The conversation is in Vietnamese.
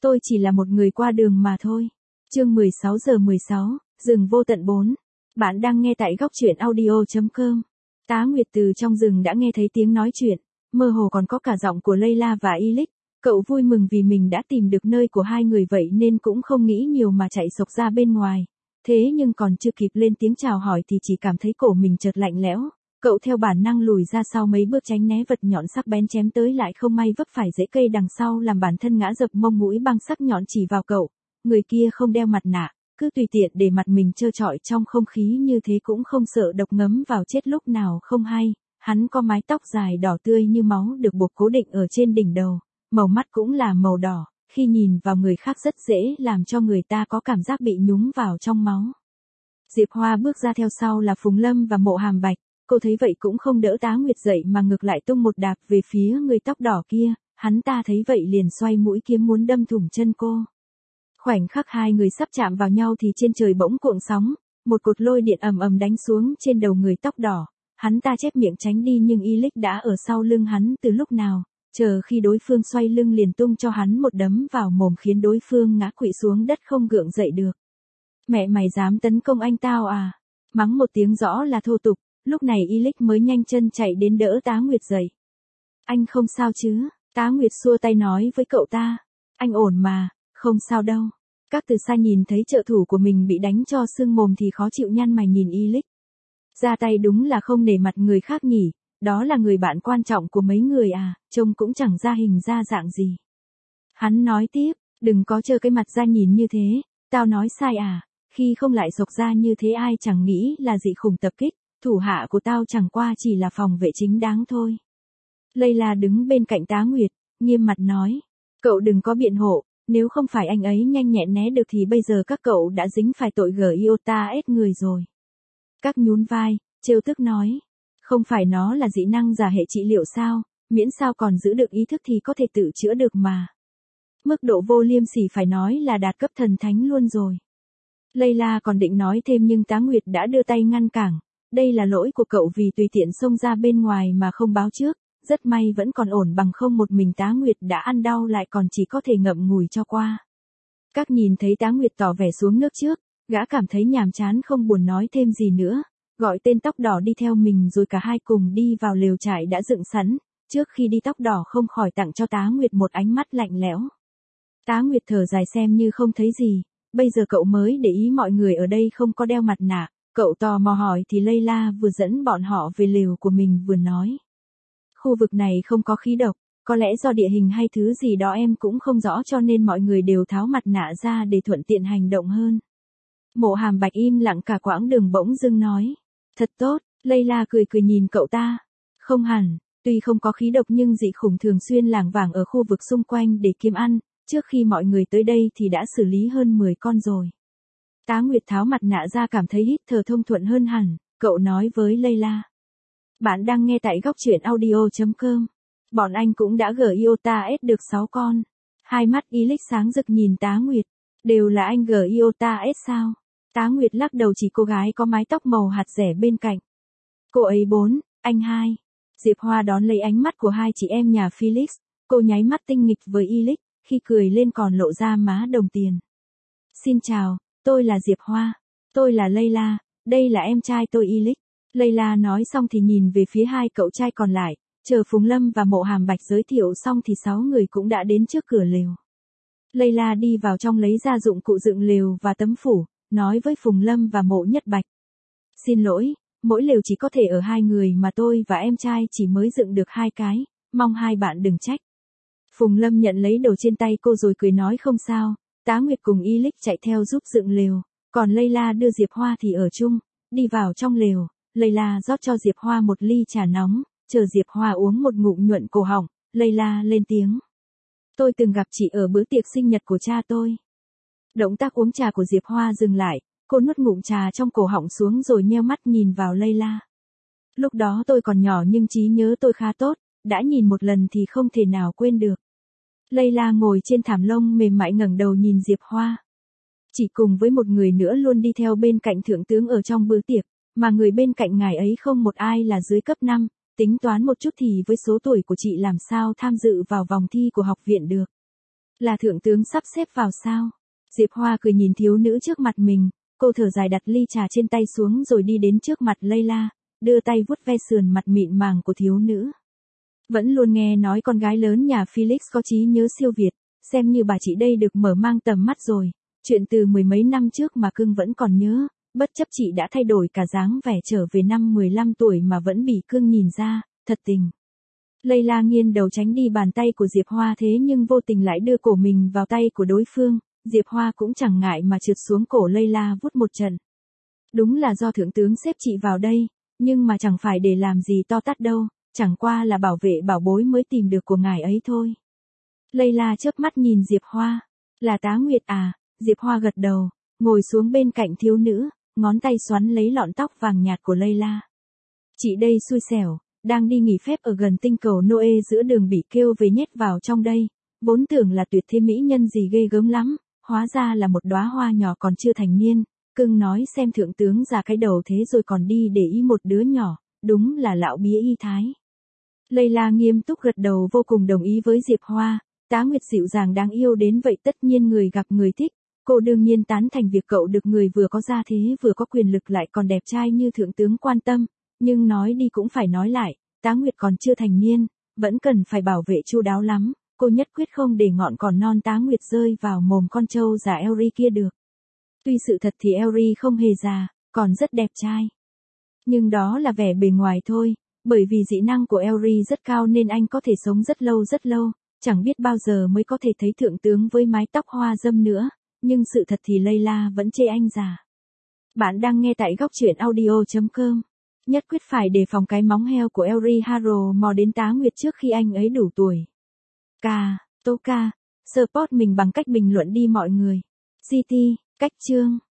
Tôi chỉ là một người qua đường mà thôi. Chương 16:16, rừng vô tận 4. Bạn đang nghe tại góc truyện audio.com. Tá Nguyệt từ trong rừng đã nghe thấy tiếng nói chuyện, mơ hồ còn có cả giọng của Layla và Illich. Cậu vui mừng vì mình đã tìm được nơi của hai người vậy nên cũng không nghĩ nhiều mà chạy xộc ra bên ngoài. Thế nhưng còn chưa kịp lên tiếng chào hỏi thì chỉ cảm thấy cổ mình chợt lạnh lẽo. Cậu theo bản năng lùi ra sau mấy bước tránh né vật nhọn sắc bén chém tới, lại không may vấp phải rễ cây đằng sau làm bản thân ngã dập mông, mũi băng sắc nhọn chỉ vào cậu. Người kia không đeo mặt nạ, cứ tùy tiện để mặt mình trơ trọi trong không khí như thế cũng không sợ độc ngấm vào chết lúc nào không hay. Hắn có mái tóc dài đỏ tươi như máu được buộc cố định ở trên đỉnh đầu, màu mắt cũng là màu đỏ, khi nhìn vào người khác rất dễ làm cho người ta có cảm giác bị nhúng vào trong máu. Diệp Hoa bước ra theo sau là Phùng Lâm và Mộ Hàm Bạch. Cô thấy vậy cũng không đỡ Tá Nguyệt dậy mà ngược lại tung một đạp về phía người tóc đỏ kia, hắn ta thấy vậy liền xoay mũi kiếm muốn đâm thủng chân cô. Khoảnh khắc hai người sắp chạm vào nhau thì trên trời bỗng cuộn sóng, một cột lôi điện ầm ầm đánh xuống trên đầu người tóc đỏ. Hắn ta chép miệng tránh đi nhưng Illich đã ở sau lưng hắn từ lúc nào, chờ khi đối phương xoay lưng liền tung cho hắn một đấm vào mồm khiến đối phương ngã quỵ xuống đất không gượng dậy được. Mẹ mày dám tấn công anh tao à? Mắng một tiếng rõ là thô tục. Lúc này Illich mới nhanh chân chạy đến đỡ Tá Nguyệt dậy. Anh không sao chứ? Tá Nguyệt xua tay nói với cậu ta. Anh ổn mà, không sao đâu. Các từ xa nhìn thấy trợ thủ của mình bị đánh cho sưng mồm thì khó chịu nhăn mày nhìn Illich. Ra tay đúng là không nể mặt người khác nhỉ, đó là người bạn quan trọng của mấy người à, trông cũng chẳng ra hình ra dạng gì. Hắn nói tiếp, đừng có trơ cái mặt ra nhìn như thế, tao nói sai à, khi không lại sộc ra như thế ai chẳng nghĩ là dị khủng tập kích. Thủ hạ của tao chẳng qua chỉ là phòng vệ chính đáng thôi. Layla đứng bên cạnh Tá Nguyệt, nghiêm mặt nói. Cậu đừng có biện hộ, nếu không phải anh ấy nhanh nhẹn né được thì bây giờ các cậu đã dính phải tội GIOTA người rồi. Các nhún vai, trêu tức nói. Không phải nó là dị năng giả hệ trị liệu sao, miễn sao còn giữ được ý thức thì có thể tự chữa được mà. Mức độ vô liêm sỉ phải nói là đạt cấp thần thánh luôn rồi. Layla còn định nói thêm nhưng Tá Nguyệt đã đưa tay ngăn cản. Đây là lỗi của cậu vì tùy tiện xông ra bên ngoài mà không báo trước, rất may vẫn còn ổn, bằng không một mình Tá Nguyệt đã ăn đau lại còn chỉ có thể ngậm ngùi cho qua. Các nhìn thấy Tá Nguyệt tỏ vẻ xuống nước trước, gã cảm thấy nhàm chán không buồn nói thêm gì nữa, gọi tên tóc đỏ đi theo mình rồi cả hai cùng đi vào lều trại đã dựng sẵn, trước khi đi tóc đỏ không khỏi tặng cho Tá Nguyệt một ánh mắt lạnh lẽo. Tá Nguyệt thở dài xem như không thấy gì, bây giờ cậu mới để ý mọi người ở đây không có đeo mặt nạ. Cậu tò mò hỏi thì Layla vừa dẫn bọn họ về lều của mình vừa nói. Khu vực này không có khí độc, có lẽ do địa hình hay thứ gì đó em cũng không rõ cho nên mọi người đều tháo mặt nạ ra để thuận tiện hành động hơn. Mộ Hàm Bạch im lặng cả quãng đường bỗng dưng nói. Thật tốt, Layla cười cười nhìn cậu ta. Không hẳn, tuy không có khí độc nhưng dị khủng thường xuyên lảng vảng ở khu vực xung quanh để kiếm ăn, trước khi mọi người tới đây thì đã xử lý hơn 10 con rồi. Tá Nguyệt tháo mặt nạ ra cảm thấy hít thở thông thuận hơn hẳn, cậu nói với Layla. Bạn đang nghe tại góc truyện audio.com. Bọn anh cũng đã GIOTA được 6 con. Hai mắt Illich sáng rực nhìn Tá Nguyệt. Đều là anh GIOTA sao? Tá Nguyệt lắc đầu chỉ cô gái có mái tóc màu hạt rẻ bên cạnh. Cô ấy 4, anh 2. Diệp Hoa đón lấy ánh mắt của hai chị em nhà Felix. Cô nháy mắt tinh nghịch với Illich, khi cười lên còn lộ ra má đồng tiền. Xin chào. Tôi là Diệp Hoa. Tôi là Layla, đây là em trai tôi Illich. Layla nói xong thì nhìn về phía hai cậu trai còn lại, chờ Phùng Lâm và Mộ Hàm Bạch giới thiệu xong thì 6 người cũng đã đến trước cửa lều. Layla đi vào trong lấy ra dụng cụ dựng lều và tấm phủ, nói với Phùng Lâm và Mộ Nhất Bạch. Xin lỗi, mỗi lều chỉ có thể ở 2 người mà tôi và em trai chỉ mới dựng được 2 cái, mong hai bạn đừng trách. Phùng Lâm nhận lấy đồ trên tay cô rồi cười nói không sao. Tá Nguyệt cùng Illich chạy theo giúp dựng lều, còn Layla đưa Diệp Hoa thì ở chung, đi vào trong lều, Layla rót cho Diệp Hoa một ly trà nóng, chờ Diệp Hoa uống một ngụm nhuận cổ họng, Layla lên tiếng. Tôi từng gặp chị ở bữa tiệc sinh nhật của cha tôi. Động tác uống trà của Diệp Hoa dừng lại, cô nuốt ngụm trà trong cổ họng xuống rồi nheo mắt nhìn vào Layla. Lúc đó tôi còn nhỏ nhưng trí nhớ tôi khá tốt, đã nhìn một lần thì không thể nào quên được. Layla ngồi trên thảm lông mềm mại ngẩng đầu nhìn Diệp Hoa. Chỉ cùng với một người nữa luôn đi theo bên cạnh thượng tướng ở trong bữa tiệc, mà người bên cạnh ngài ấy không một ai là dưới cấp 5, tính toán một chút thì với số tuổi của chị làm sao tham dự vào vòng thi của học viện được. Là thượng tướng sắp xếp vào sao? Diệp Hoa cười nhìn thiếu nữ trước mặt mình, cô thở dài đặt ly trà trên tay xuống rồi đi đến trước mặt Layla, đưa tay vuốt ve sườn mặt mịn màng của thiếu nữ. Vẫn luôn nghe nói con gái lớn nhà Felix có trí nhớ siêu việt, xem như bà chị đây được mở mang tầm mắt rồi, chuyện từ mười mấy năm trước mà cưng vẫn còn nhớ, bất chấp chị đã thay đổi cả dáng vẻ trở về năm 15 tuổi mà vẫn bị cưng nhìn ra, thật tình. Layla nghiêng đầu tránh đi bàn tay của Diệp Hoa thế nhưng vô tình lại đưa cổ mình vào tay của đối phương, Diệp Hoa cũng chẳng ngại mà trượt xuống cổ Layla vuốt một trận. Đúng là do thượng tướng xếp chị vào đây, nhưng mà chẳng phải để làm gì to tát đâu, chẳng qua là bảo vệ bảo bối mới tìm được của ngài ấy thôi. Layla chớp mắt nhìn Diệp Hoa, là Tá Nguyệt à, Diệp Hoa gật đầu, ngồi xuống bên cạnh thiếu nữ, ngón tay xoắn lấy lọn tóc vàng nhạt của Layla. Chị đây xui xẻo, đang đi nghỉ phép ở gần tinh cầu Noe giữa đường bị kêu về nhét vào trong đây, vốn tưởng là tuyệt thế mỹ nhân gì ghê gớm lắm, hóa ra là một đóa hoa nhỏ còn chưa thành niên, cưng nói xem thượng tướng già cái đầu thế rồi còn đi để ý một đứa nhỏ, đúng là lão bía y thái. Layla nghiêm túc gật đầu vô cùng đồng ý với Diệp Hoa, Tá Nguyệt dịu dàng đáng yêu đến vậy tất nhiên người gặp người thích, cô đương nhiên tán thành việc cậu được người vừa có gia thế vừa có quyền lực lại còn đẹp trai như thượng tướng quan tâm, nhưng nói đi cũng phải nói lại, Tá Nguyệt còn chưa thành niên, vẫn cần phải bảo vệ chu đáo lắm, cô nhất quyết không để ngọn cỏ non Tá Nguyệt rơi vào mồm con trâu già Elry kia được. Tuy sự thật thì Elry không hề già, còn rất đẹp trai. Nhưng đó là vẻ bề ngoài thôi, bởi vì dị năng của Elry rất cao nên anh có thể sống rất lâu, chẳng biết bao giờ mới có thể thấy thượng tướng với mái tóc hoa râm nữa, nhưng sự thật thì Layla vẫn chê anh già. Bạn đang nghe tại góc truyện audio.com. Nhất quyết phải đề phòng cái móng heo của Elry Harrow mò đến Tá Nguyệt trước khi anh ấy đủ tuổi. Tố ca, support mình bằng cách bình luận đi mọi người. GT, cách chương.